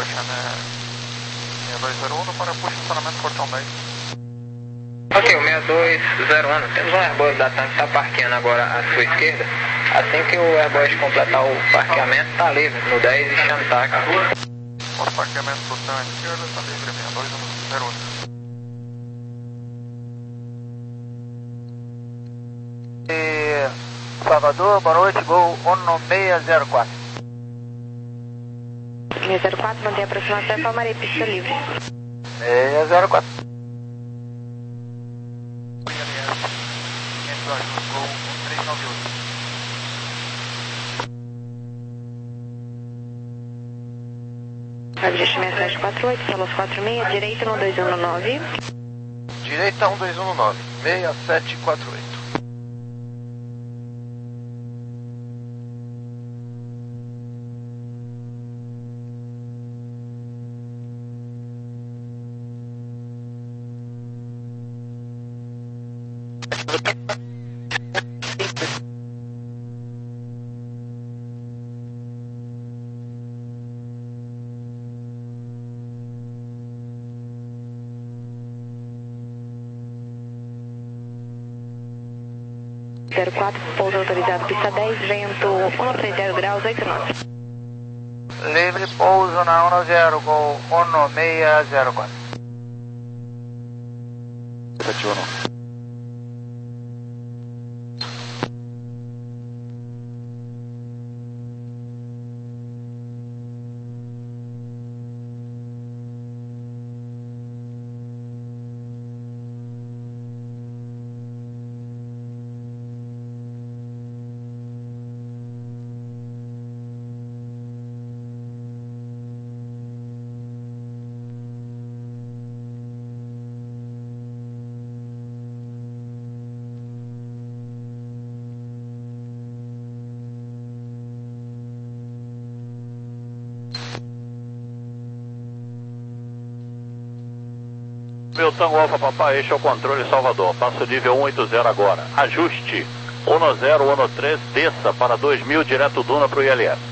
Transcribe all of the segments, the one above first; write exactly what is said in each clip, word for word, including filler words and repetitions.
Channel seis dois zero um para posicionamento portão dez. Ok, o seis dois zero um, temos um Airbus da TAM que está parqueando agora à sua esquerda. Assim que o Airbus completar o parqueamento, está livre no dez e chama táxi. O parqueamento do TAM à esquerda está livre, seis dois zero um. E Salvador, boa noite, Gol um seis zero quatro. seis zero quatro, mantém a aproximação e Palmarei, pista livre. seis zero quatro. Gol um três nove oito. Aviation seis sete quatro oito, Salos quatro seis, direita um dois um nove. Direita um dois um nove, seis sete quatro oito. zero quatro, pouso autorizado, pista dez, vento um três zero graus, oito nove. Livre pouso na um zero, Gol um seis zero quatro. sete um. Meu Tango Alfa Papai, este é o controle Salvador, passo nível um oito zero agora, ajuste, um zero um três, desça para dois mil, direto Duna para o I L S.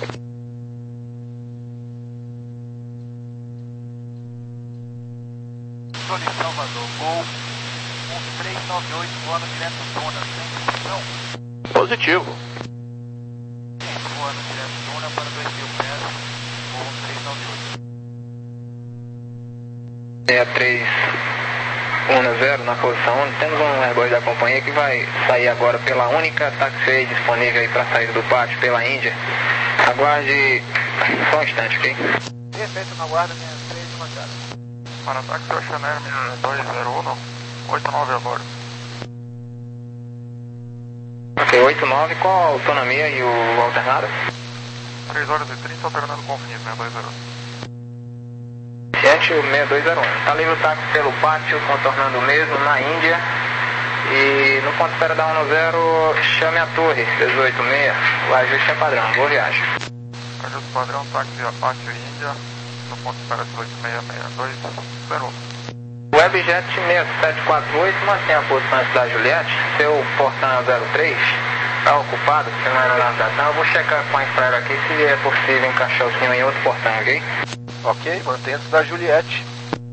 Controle Salvador, Gol um três nove oito, voando direto Duna, sem função. Positivo. Voando direto Duna para dois mil pés, Gol um três nove oito. seis três um zero na posição um, temos um Airbus da companhia que vai sair agora pela única taxiway disponível aí para sair do pátio, pela Índia. Aguarde só um instante, ok? Perfeito, na guarda seis três de bancada. Para táxi Channel seis dois zero um, oito nove a bordo. Ok, oito nove, qual a autonomia e o alternado? três horas e trinta, alternando com fim, seis dois zero um. Gente, o seis dois zero um. Está livre o táxi pelo pátio, contornando o mesmo, na Índia. E no ponto de espera da um zero, chame a torre, dezoito seis. O ajuste é padrão, boa viagem. Ajuste padrão, táxi a pátio Índia, no ponto de espera dezoito seis seis dois zero um. Webjet seis sete quatro oito, mantém a posição da Juliette. Seu portão zero três está ocupado, se não é na navegação. Eu vou checar com a Infraero aqui se é possível encaixar o senhor em outro portão, ok? Ok, mantém-se da Juliette.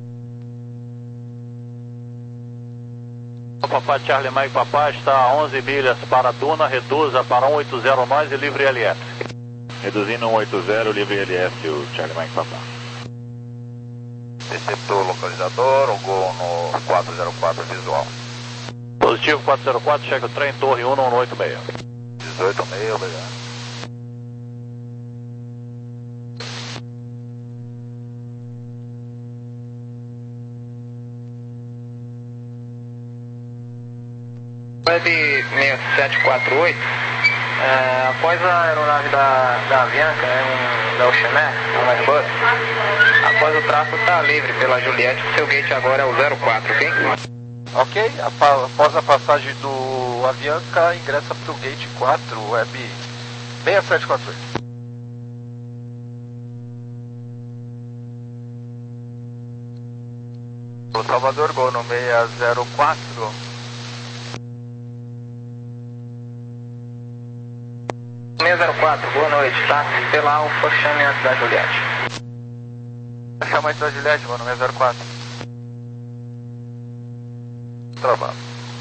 Papai Charlie Mike Papai está a onze milhas para Duna, reduza para um oito zero nós e livre L S. Reduzindo um oito zero, livre L S, o Charlie Mike Papai. Receptor localizador, o Gol no quatro zero quatro visual. Positivo quatro zero quatro, checa o trem, torre um um oito seis. dezoito seis, obrigado. Web seis sete quatro oito, é, após a aeronave da, da Avianca, é um da Oceaner, um Airbus, após o tráfego está livre pela Juliette, o seu gate agora é o zero quatro, ok? Ok, após a passagem do Avianca, ingressa para o gate quatro, Web seis sete quatro oito. O Salvador, Gol no seis zero quatro. seis zero quatro, boa noite, táxi pela Alfa, chame antes da Juliette. Chamante da Juliette, mano, seis zero quatro. Trabalho.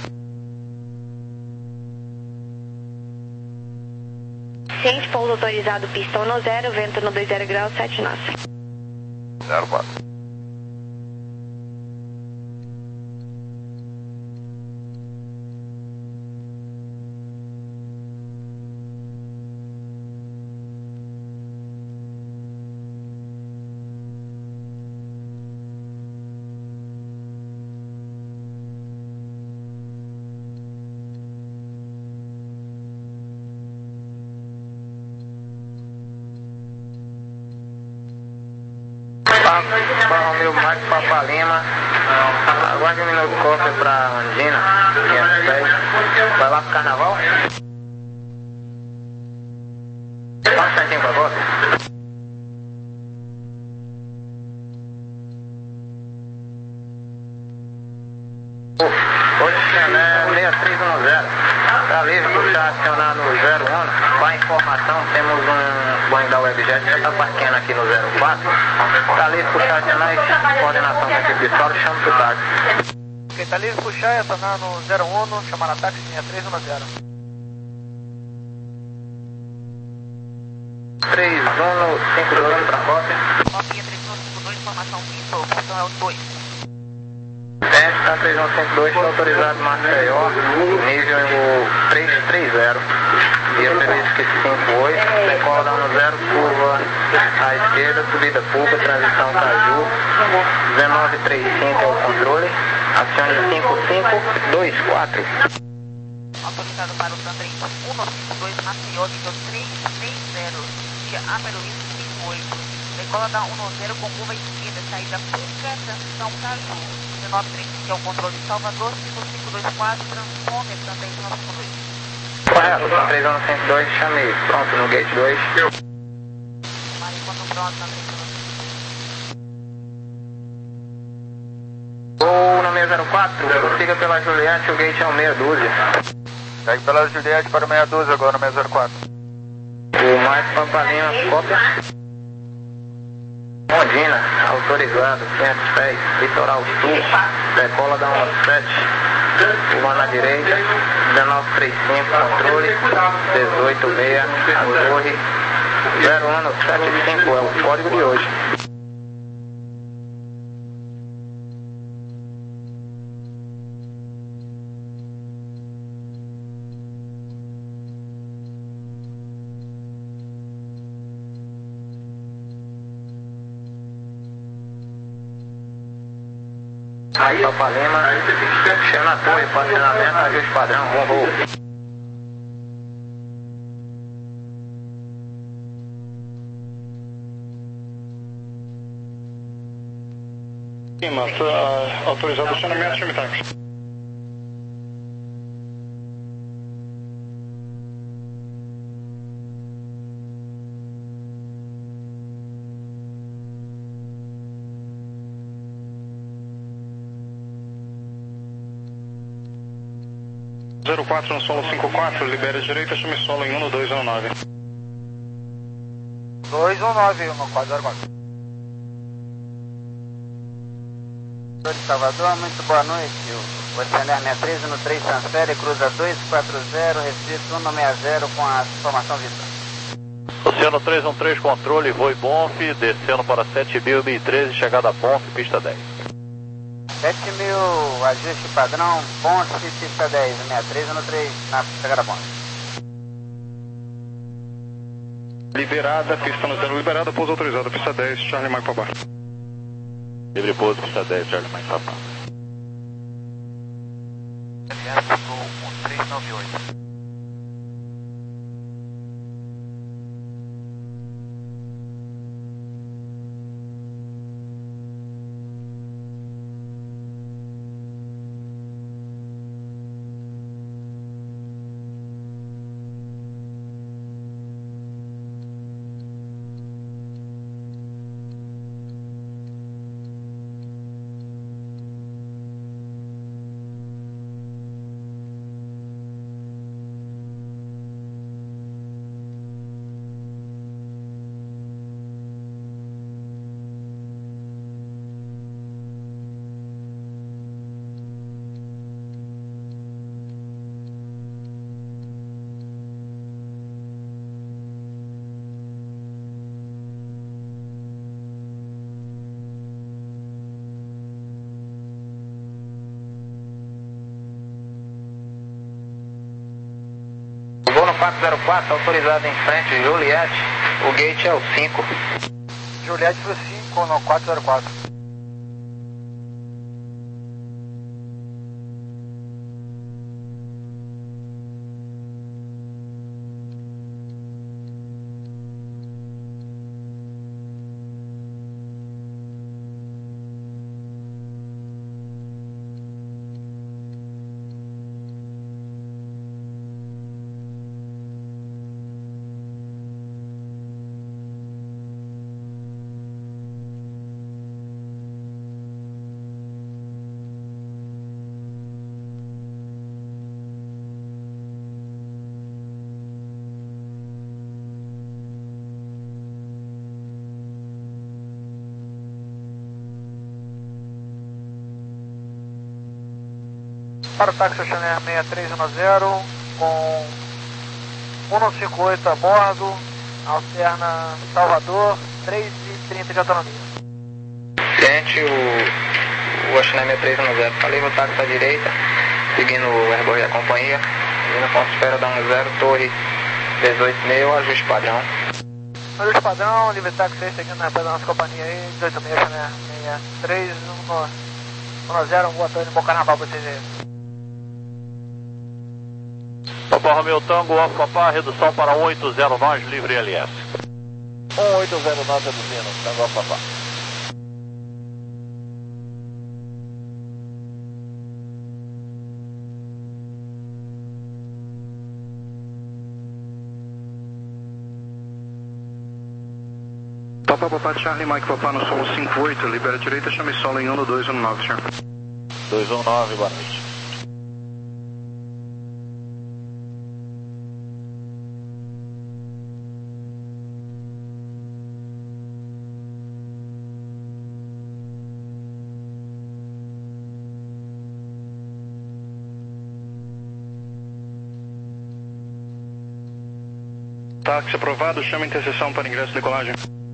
Ciente, pouso autorizado, pista um zero, vento no dois zero graus, sete nós. zero quatro. Barra Romeu Marcos Papa Lima, aguarde um minuto de cópia pra Andina, quinhentos e dez. Vai lá pro carnaval? Só um instantinho pra cópia. Hoje Xené seis três um zero, tá livre puxar acionar no zero um. Para informação, temos um banho da Webjet que já está parqueando aqui no zero quatro. Tá livre puxar acionar e coordenação da equipe de solo, chama pro táxi. Ok, tá livre puxar e acionar no zero um, chamar na táxi seis três um zero. três um cinco dois para cópia. Cópia três um cinco dois, informação pista, função é o dois. Teste, tá três um cinco dois, está autorizado Maceió, nível três três zero. Via Feliz que cinco oito, decola da um zero, curva à esquerda, subida pública, transição Caju, dezenove trinta e cinco é o controle, acione cinco cinco dois quatro. Autorizado para o Sandra um cinco dois, Maceió, nível três três zero, via Aperoísmo cinco oito, decola da um zero com curva à esquerda, saída pública, transição Caju, dezenove trinta e cinco é o controle, Salvador, cinco cinco dois quatro, transponder, Sandra um cinco dois. Correto, São três um cinco dois, chamei, pronto no gate dois. Mari, quando pronto, Sandra um Vou no seis zero quatro, siga pela Juliette, o gate é o meia dúzia. Segue pela Juliette para o meia dúzia agora no seis zero quatro. O Marcos Pampalina, cópia. Ondina, autorizado, quinhentos pés, litoral sul, decola da um sete, curva na direita, dezenove trinta e cinco, controle, dezoito seis, a torre, zero um sete cinco é o código de hoje. Aí, Papa Lima, chama a torre, posicionamento, ajuste padrão, bom voo. Lima, autorizado o acionamento, chame táxi. zero quatro no solo cinco quatro, libera a direita, chame solo em um dois um nove. dois um nove, no quatro zero quatro. De Salvador, muito boa noite. O Xené seis três no três transfere, cruza dois quatro zero, registro cento e sessenta com a informação vista. Oceano três um três, controle, Voi Bonf, descendo para sete mil e treze, chegada a Bonf, pista dez. sete mil, ajuste padrão, Bonf, pista dez, seis três no três, na chegada a Bonf. Liberada, pista no zero, liberada, pouso autorizado, pista dez, Charlie Mike Papa. Livre pouso, pista dez, Charlie Mike Papa. um três nove oito. quatro zero quatro, autorizado em frente, Juliette, o gate é o cinco. Juliette para o cinco, no quatro zero quatro. Para o táxi Oceaner seis três um zero, com um nove cinco oito a bordo, alterna Salvador, três e trinta de autonomia. Gente, o, o Oceaner seis três um zero, tá livre o táxi à direita, seguindo o Airbus e a companhia, vindo ponto de espera da um zero, torre dezoito e meio, ajuste padrão. Ajuste padrão, livre táxi aí, seguindo na da nossa companhia aí, dezoito e meio, Oceaner seis três um zero, boa tarde, bom carnaval pra vocês aí. Papa Romeo Tango, Alfa Papa, redução para um oito zero nove, livre L S. um oito zero nove reduzindo, Tango Alfa Papa. Papa Papa Charlie, Mike Papa no solo cinco oito, libera a direita, chame solo em um dois um nove, senhor. dois um nove, boa noite. Táxi aprovado, chama a interseção para ingresso e decolagem.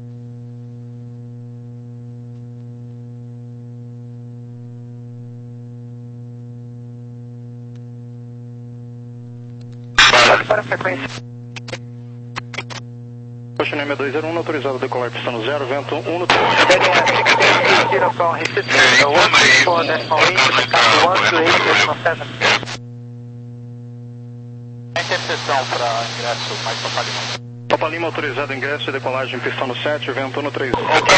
Para a frequência. Oceaner seis dois zero um, autorizado a decolar pista no zero, vento um no três. Interseção para ingresso, mais Papa Lima. Papa Lima autorizado ingresso e decolagem pista no sete, vento um no três.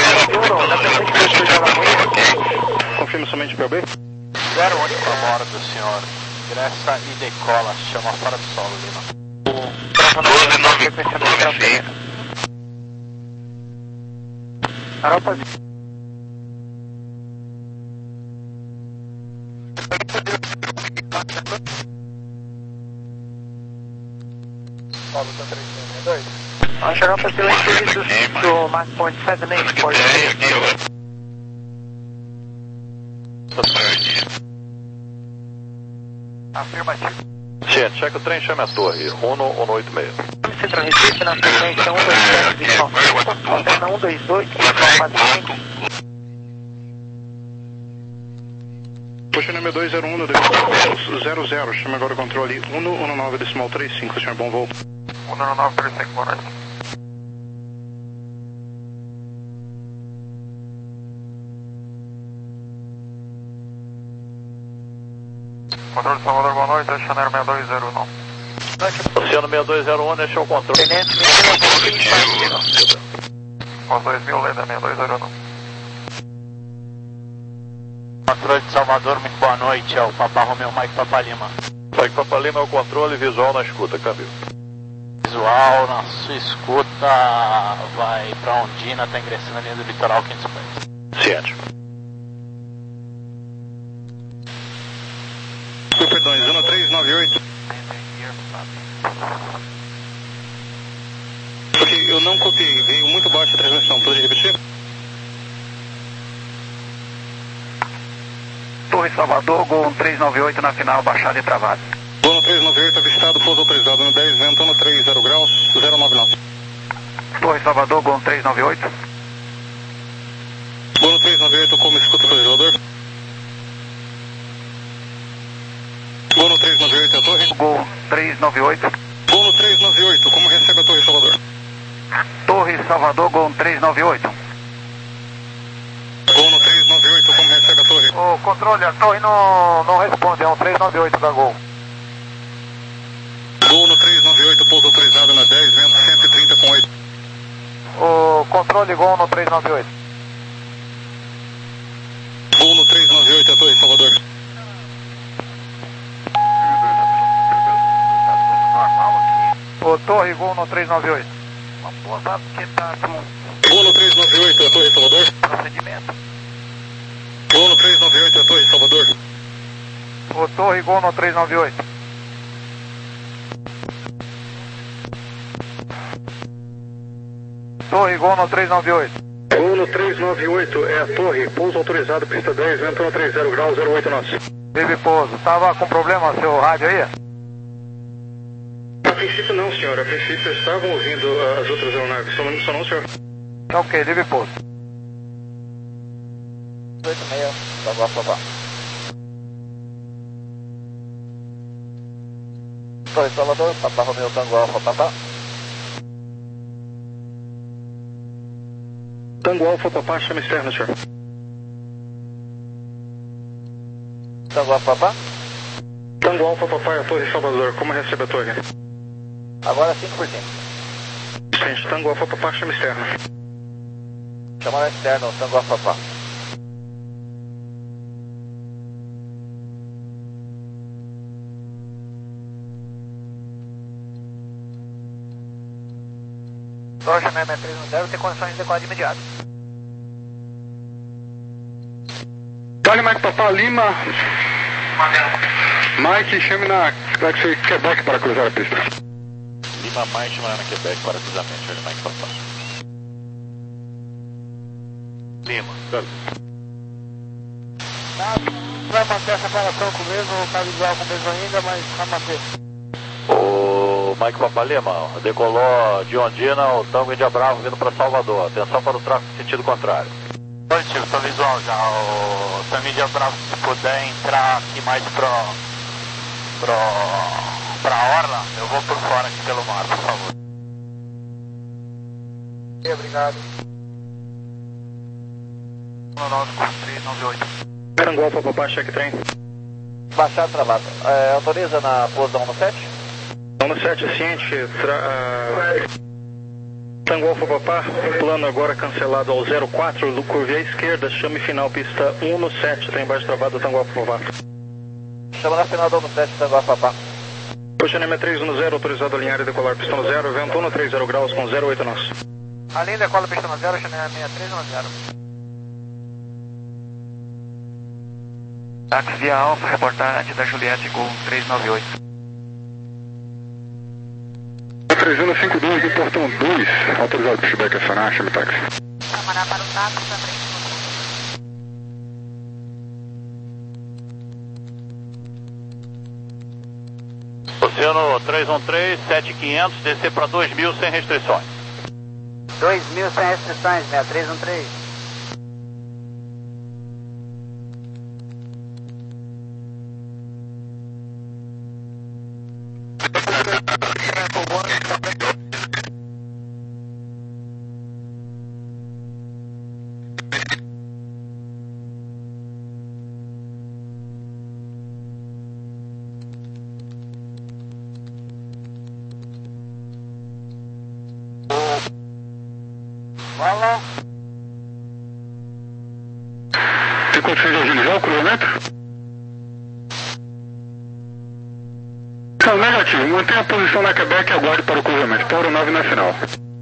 Confirma somente P O B. zero único a bordo, senhor. Ingressa e decola, chama fora do solo, Lima. doze nove Europa. Paulo tá três seis dois. Nós chegamos para ter o serviço do Mark Point sete oito, pode ser. Afirmativo. Tia, checa o trem, chame a torre. um um oito seis. Centro Recife, na frequência um dois sete, Visual cinco, alterna um dois oito, Visual quatro cinco. Oceaner seis dois zero um no zero zero, chama agora o controle um um nove decimal trinta e cinco, senhor, bom voo. um nove trinta e cinco, boa noite. Controle Salvador, boa noite, Oceaner seis dois zero um. Oceano seis dois zero um, deixou o controle. Pós dois mil, Leda seis dois zero um. Controle de Salvador, muito boa noite, é o Papa Romeo Mike Papa Lima. Mike Papa Lima é o controle, visual na escuta, câmbio. Visual na sua escuta, vai pra Ondina, tá ingressando na linha do litoral quinhentos e cinquenta. Ciente. Perdões, um três nove oito. Ok, eu não copiei, veio muito baixa a transmissão, pode repetir? Torre Salvador, Gol um três nove oito na final, baixada e travada. Gol um três nove oito, avistado, pouso autorizado no dez, vento no três, zero graus, zero nove nove. Torre Salvador, Gol um três nove oito. Gol um três nove oito, como escuta o controlador? Gol no três nove oito, a torre. Gol três nove oito. Gol no três nove Salvador, Gol três nove oito. Gol no três nove oito, como recebe a torre? O controle, a torre não, não responde, é um três nove oito da Gol. Gol no três nove oito, pouso autorizado na dez, vento cento e trinta com oito. O controle, Gol no três nove oito. Gol no três nove oito, a torre Salvador. O torre, Gol no três nove oito. Uma pousada que tá com Gol no três nove oito, a torre Salvador. procedimento. Gol no três nove oito, a torre Salvador. O torre, Gol no três nove oito. Torre, Gol no três nove oito. Gol no três nove oito, é a torre, pouso autorizado, pista dez, vento no trinta graus, zero oito knots. Vive pouso. Tava com problema seu rádio aí? A princípio não, senhor. A princípio estavam ouvindo as outras aeronaves. Só não, só não, senhor. Tá ok, livre pouso. oito seis, Tango Papá. Torre Salvador, Papá Romeo Tango Alfa Papá. Tango Alfa Papá, chama externo, senhor. Tango Alfa Papá. Tango Alfa Papá, a torre Salvador. Como recebe a torre? Agora cinco por cento. Gente, Tango Alfa Papá, chama externo. Chamada externo, Tango Alfa Papá. Rocha seis seis três um zero, tem condições de decolar de imediato. Dale Mike Papá, Lima. Mike, chame na Taxi Quebec para cruzar a pista. Lima mais chamada na Quebec para cruzamento, Charlie Mike Papá. Lima. Vai manter a separação com o mesmo, tá visual com o mesmo ainda, mas vai manter. O Mike Papá Lima decolou de Ondina, o Tango Índia Bravo vindo para Salvador. Atenção para o tráfego em sentido contrário. Positivo, tô visual já. O Tango Índia Bravo, se puder entrar aqui mais pro, pro, pra Orla, eu vou por fora aqui pelo mar, por favor. Obrigado. três nove oito. Tango Alfa Papá, cheque trem. Baixado travado. É, autoriza na pousa um no sete? um no sete, ciente. Tra... Uh... Tango Alfa Papá, plano agora cancelado ao zero quatro, curva à esquerda, chame final, pista um no sete, tem embaixo travado, Tango Alfa Papá. Chama na final do um no sete, Tango Alfa Papá. Puxa N M três um no zero, autorizado a alinhar e decolar, pista no zero, vento um no trinta graus com zero oito nós. Além decola pista no zero, chama seis três um zero. Táxi via Alfa, reportar antes da Juliette, Gol três nove oito. três um cinco dois do portão dois, autorizado para Quebec acionar, chame táxi. Camará para o táxi também. Oceano três um três, sete quinhentos, descer para dois mil sem restrições. dois mil sem restrições, seis três um três. Fala. Tem condições de agilizar o cruzamento? Não, negativo. Mantenha a posição na Quebec e aguarde para o cruzamento. Tauro nove na final.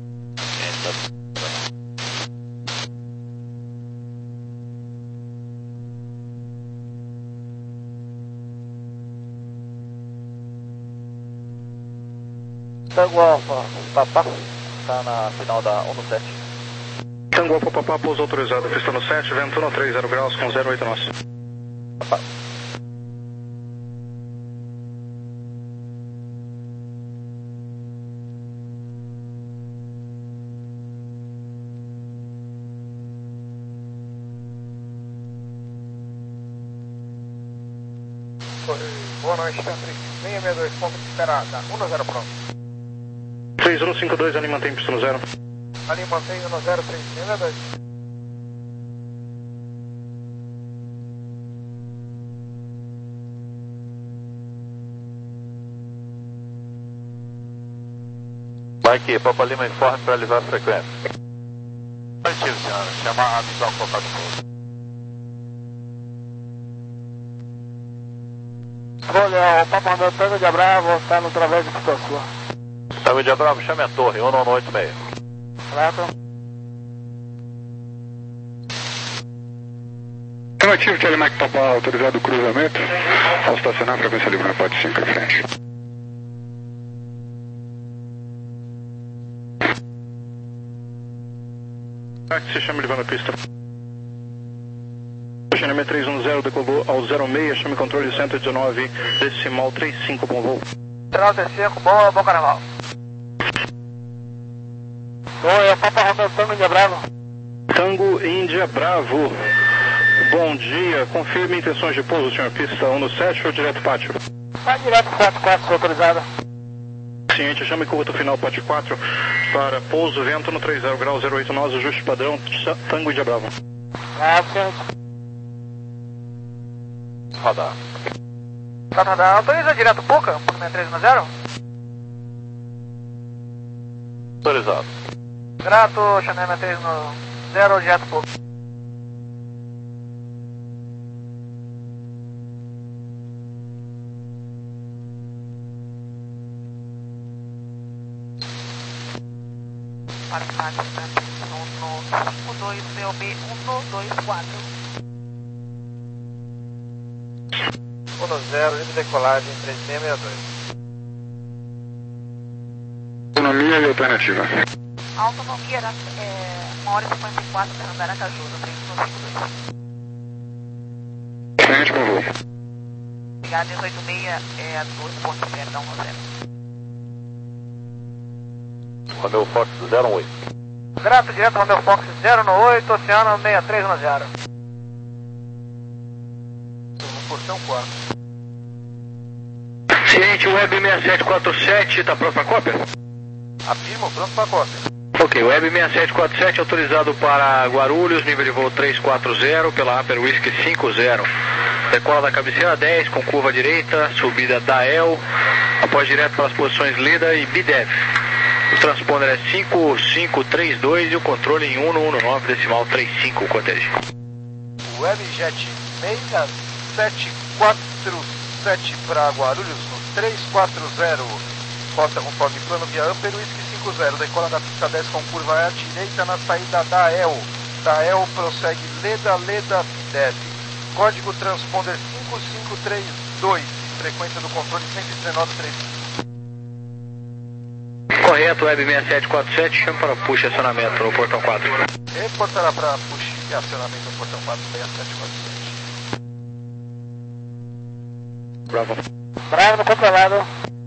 Tango Alfa Papá, está na final da um no sete. Tango Alfa Papá, pouso autorizado, pista no sete, vento no trinta graus com zero oito nós. Papá. Boa noite, Centro seis seis dois, ponto de esperada, um no zero pronto. três um cinco dois, ele mantém pista no zero. Ali mantém um zero três seis dois. Mike, Papa Lima informe para livrar a frequência. Positivo, senhora. Chama a visual contato pouso. Olha, o Papa Romeu Tango de Bravo está no través de Pituaçu. Tango de Bravo, chame a torre, um nove oito seis. Certo? Relativo, Telemac Papa, autorizado o cruzamento. Ao estacionar, frequência livre na parte cinco em frente. Se chama ele vai na pista. Xeneme três um zero decolou ao zero seis, chame controle cento e dezenove, decimal trinta e cinco, bom voo. Central trinta e cinco, bom, bom carnaval. Oi, é o Papa Romeu Tango de Bravo. Tango Índia Bravo. Bom dia, confirme intenções de pouso, senhor pista um no sete ou direto pátio? Vai direto quatro quatro, sou autorizada. Ciente, chame curto final pátio quatro para pouso vento no trinta graus zero oito nós, ajuste padrão, Tango Índia Bravo. Ah, ciente. Radar. Tá, radar, autoriza direto Puca, Puca seis três um zero. Autorizado. Grato, Chanel seis três um zero, direto Puca. Para empate, no cinco dois B O B um dois quatro. um zero, livre decolagem três seis seis dois. Autonomia e alternativa. A autonomia era é, uma hora e cinquenta e quatro para andar a Caju, no três um cinco dois. Frente, bom voo. Obrigado, dezoito seis é dois ponto zero, dá um zero. Romeu Fox zero um oito. Grato, direto Romeu Fox zero no oito, Oceano seis três um zero. Portão quatro. Ciente, Web seis sete quatro sete, está pronto para cópia? Afirmo, pronto para cópia. Ok, Web seis sete quatro sete autorizado para Guarulhos, nível de voo três quatro zero, pela Upper Whisky cinco zero. Decola da cabeceira dez, com curva direita, subida da E L, após direto para as posições Leda e B D E V. O transponder é cinco cinco três dois e o controle em um um nove, decimal trinta e cinco, cortejo. Webjet seis sete quatro sete para Guarulhos no três quatro zero. Costa conforme plano via Upper Whisky cinco zero. Decola da pista dez com curva à direita na saída da E L. Da E L prossegue Leda, Leda, B D E V. Código transponder cinco cinco três dois. Frequência do controle cento e dezenove trinta e cinco. Correto, Web seis sete quatro sete, chama para push acionamento no portão quatro. Reportará para push e acionamento no portão quatro seis sete quatro sete. Bravo. Bravo no controlado.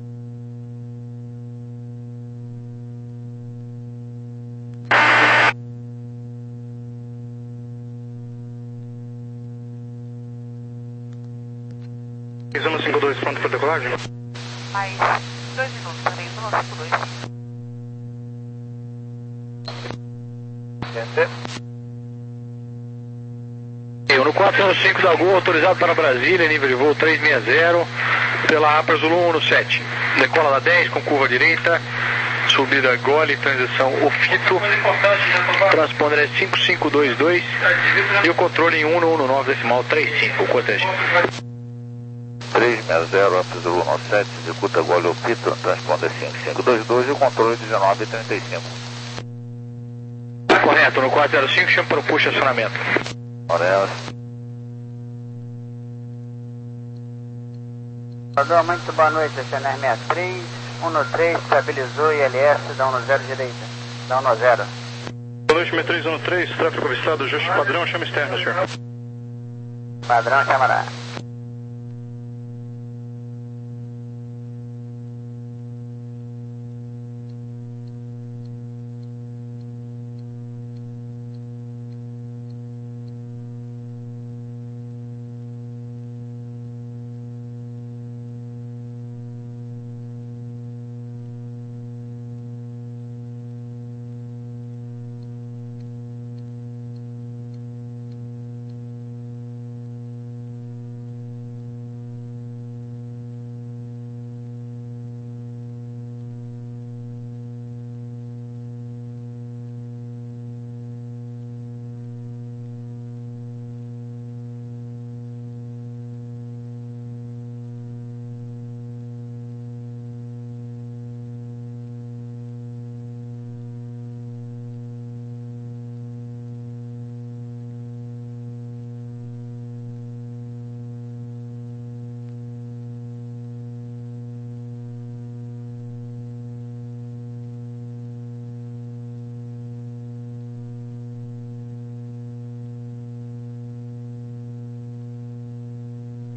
um cinco dois, pronto para decolagem? Mais dois minutos, três um cinco dois. Eu no quatro zero cinco da Gol, autorizado para Brasília, nível de voo três seis zero, pela Upper Zulu um no sete. Decola da dez com curva direita, subida Gole, transição Ofito, transponder é cinco cinco dois dois e o controle em um um nove, decimal trinta e cinco, cortejo. três seis zero, Upper Zulu um sete, executa Gole Ofito, transponder cinco cinco dois dois e o controle dezenove trinta e cinco. Correto, no quatro zero cinco, chama para o push acionamento. Orelha. Rodou, muito boa noite, Chanel seis três, um no três, estabilizou I L S, dá um no zero direita, dá um no zero. Boa noite, seis três um três, tráfego avistado, ajuste padrão, chama externo, senhor. Padrão, chamará.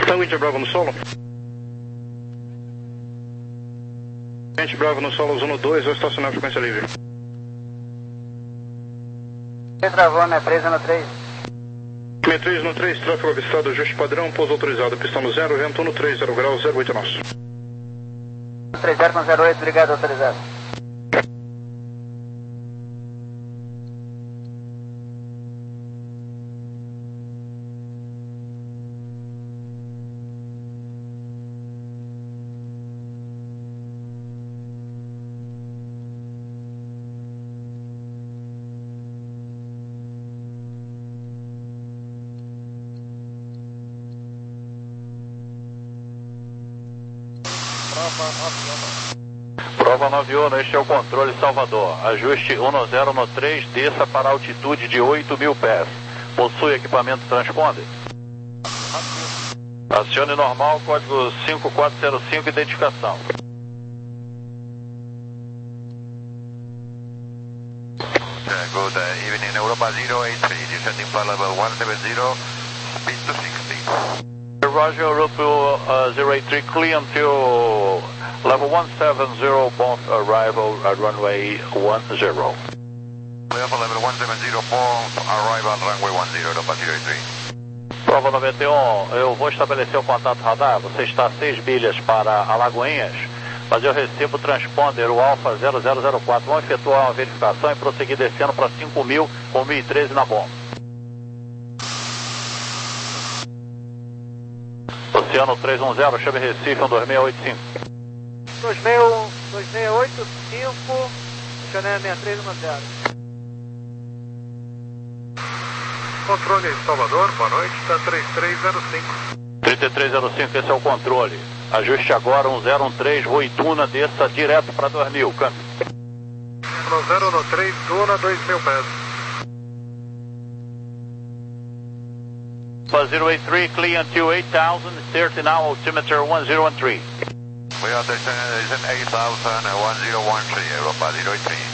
Tango India Bravo no solo. India Bravo no solo, zona dois, vou estacionar a frequência livre. Travou, né? três no três. meia três no três, tráfego avistado, ajuste padrão, pouso autorizado, pistão no zero, vento no três, zero graus, zero oito nosso. três zero com zero oito, obrigado, autorizado. Prova nove um, este é o controle Salvador. Ajuste um zero no três, desça para altitude de oito mil pés. Possui equipamento transponder? Acione normal, código cinco quatro zero cinco, identificação. Good evening, Europa zero eight three, descending flight level one seven zero, speed to sixty. Roger, Europa uh, zero eight three, clear until level one seven zero, both arrival at runway one zero. Clear for level one seven zero, both arrival runway one zero, Europa zero eight three. Prova noventa e um, eu vou estabelecer o contato radar, você está a seis milhas para Alagoinhas, mas eu recebo o transponder, o Alfa zero zero zero quatro, vamos efetuar uma verificação e prosseguir descendo para cinco mil com mil e treze na bomba. Oceano três um zero, chame Recife, um dois seis oito cinco. dois seis oito cinco, Chanel sessenta e três um zero. Controle Salvador, boa noite, está trinta e três zero cinco. trinta e três zero cinco, esse é o controle. Ajuste agora um zero um três, Rua Ituna, desça direto para dois mil, câmbio. um zero um três, Duna, dois mil pés. zero eight three, clear until eight thousand, thirty now, altimeter one zero one three. We are descending eight thousand, one zero one three, Europa zero eight three.